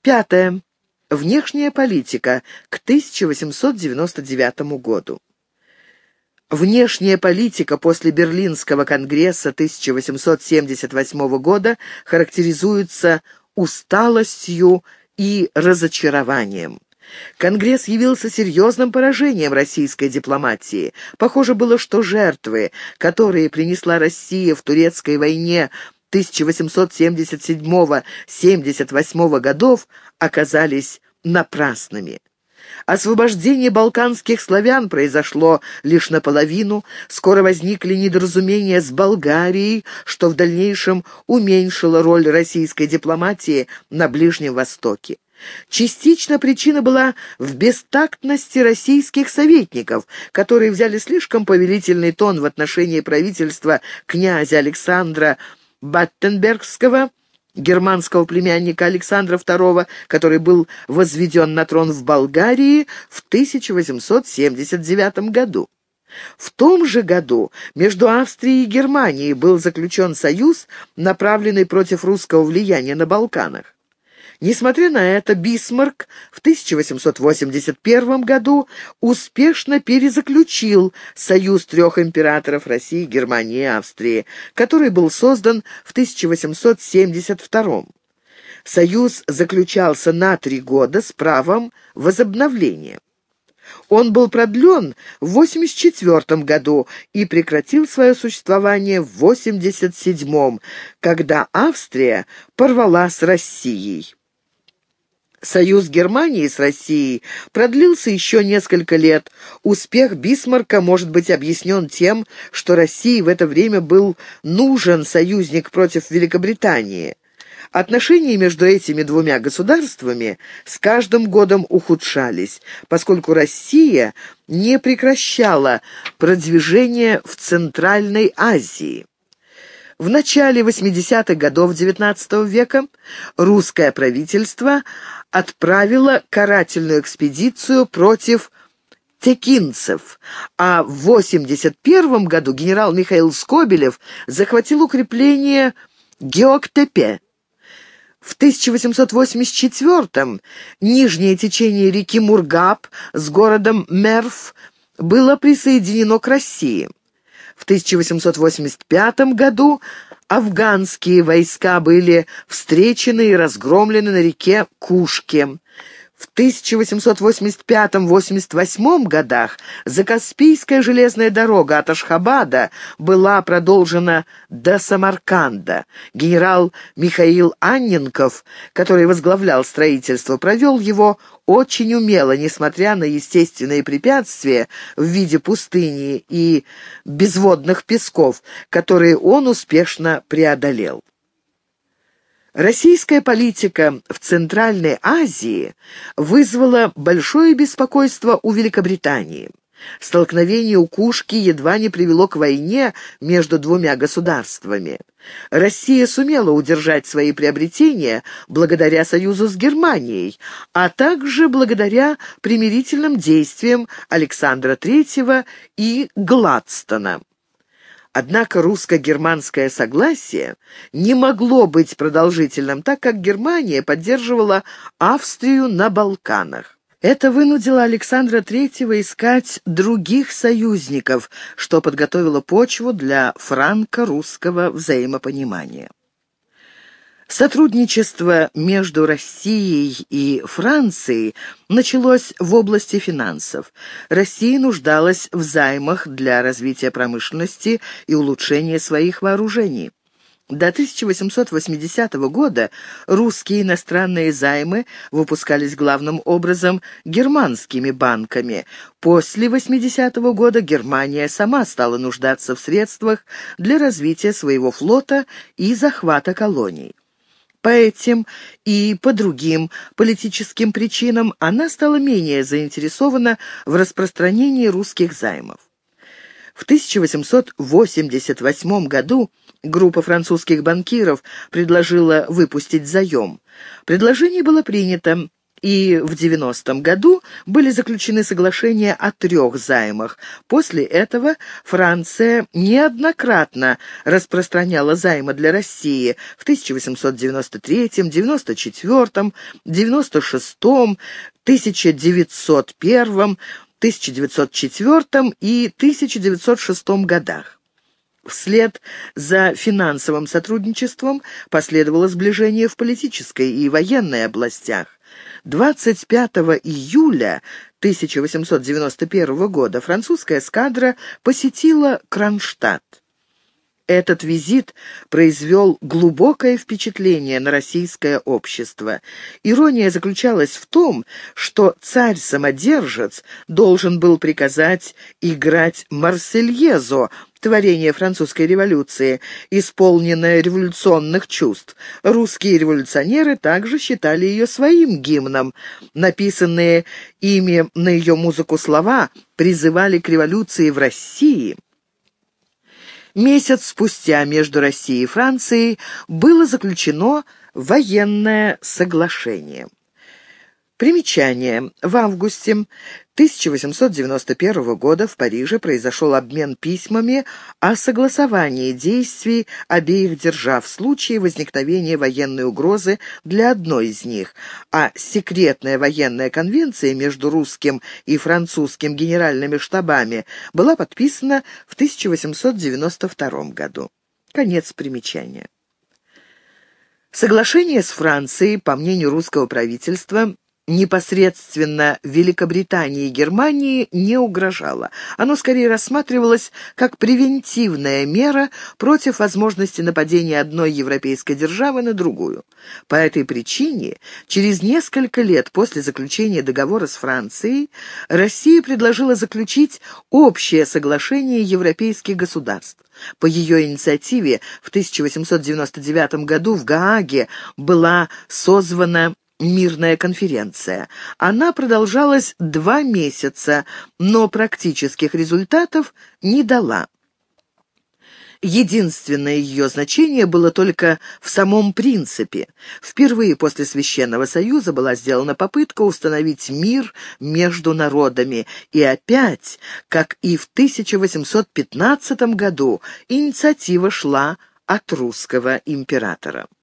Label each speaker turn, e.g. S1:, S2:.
S1: Пятое. Внешняя политика к 1899 году. Внешняя политика после Берлинского конгресса 1878 года характеризуется усталостью и разочарованием. Конгресс явился серьезным поражением российской дипломатии. Похоже было, что жертвы, которые принесла Россия в Турецкой войне 1877-78 годов, оказались напрасными. Освобождение балканских славян произошло лишь наполовину, скоро возникли недоразумения с Болгарией, что в дальнейшем уменьшило роль российской дипломатии на Ближнем Востоке. Частично причина была в бестактности российских советников, которые взяли слишком повелительный тон в отношении правительства князя Александра Баттенбергского, германского племянника Александра II, который был возведен на трон в Болгарии в 1879 году. В том же году между Австрией и Германией был заключен союз, направленный против русского влияния на Балканах. Несмотря на это, Бисмарк в 1881 году успешно перезаключил союз трех императоров России, Германии и Австрии, который был создан в 1872. Союз заключался на 3 года с правом возобновления. Он был продлен в 1984 году и прекратил свое существование в 1987, когда Австрия порвала с Россией. Союз Германии с Россией продлился еще несколько лет. Успех Бисмарка может быть объяснен тем, что России в это время был нужен союзник против Великобритании. Отношения между этими двумя государствами с каждым годом ухудшались, поскольку Россия не прекращала продвижение в Центральной Азии. В начале 80-х годов XIX века русское правительство отправило карательную экспедицию против текинцев, а в 1981 году генерал Михаил Скобелев захватил укрепление Геоктепе. В 1884-м нижнее течение реки Мургаб с городом Мерв было присоединено к России. В 1885 году афганские войска были встречены и разгромлены на реке Кушке. В 1885-88 годах Закаспийская железная дорога от Ашхабада была продолжена до Самарканда. Генерал Михаил Анненков, который возглавлял строительство, провел его очень умело, несмотря на естественные препятствия в виде пустыни и безводных песков, которые он успешно преодолел. Российская политика в Центральной Азии вызвала большое беспокойство у Великобритании. Столкновение у Кушки едва не привело к войне между двумя государствами. Россия сумела удержать свои приобретения благодаря союзу с Германией, а также благодаря примирительным действиям Александра III и Гладстона. Однако русско-германское согласие не могло быть продолжительным, так как Германия поддерживала Австрию на Балканах. Это вынудило Александра III искать других союзников, что подготовило почву для франко-русского взаимопонимания. Сотрудничество между Россией и Францией началось в области финансов. Россия нуждалась в займах для развития промышленности и улучшения своих вооружений. До 1880 года русские иностранные займы выпускались главным образом германскими банками. После 80-го года Германия сама стала нуждаться в средствах для развития своего флота и захвата колоний. По этим и по другим политическим причинам она стала менее заинтересована в распространении русских займов. В 1888 году группа французских банкиров предложила выпустить заем. Предложение было принято, и в 90-м году были заключены соглашения о 3 займах. После этого Франция неоднократно распространяла займы для России в 1893, 94, 96, 1901, 1904 и 1906 годах. Вслед за финансовым сотрудничеством последовало сближение в политической и военной областях. 25 июля 1891 года французская эскадра посетила Кронштадт. Этот визит произвел глубокое впечатление на российское общество. Ирония заключалась в том, что царь-самодержец должен был приказать играть «Марсельезу», творение французской революции, исполненное революционных чувств. Русские революционеры также считали ее своим гимном. Написанные ими на ее музыку слова призывали к революции в России. Месяц спустя между Россией и Францией было заключено военное соглашение. Примечание. В августе 1891 года в Париже произошел обмен письмами о согласовании действий обеих держав в случае возникновения военной угрозы для одной из них, а секретная военная конвенция между русским и французским генеральными штабами была подписана в 1892 году. Конец примечания. Соглашение с Францией, по мнению русского правительства, непосредственно Великобритании и Германии не угрожало. Оно скорее рассматривалось как превентивная мера против возможности нападения одной европейской державы на другую. По этой причине, через несколько лет после заключения договора с Францией, Россия предложила заключить общее соглашение европейских государств. По ее инициативе в 1899 году в Гааге была созвана мирная конференция. Она продолжалась 2 месяца, но практических результатов не дала. Единственное ее значение было только в самом принципе. Впервые после Священного Союза была сделана попытка установить мир между народами, и опять, как и в 1815 году, инициатива шла от русского императора.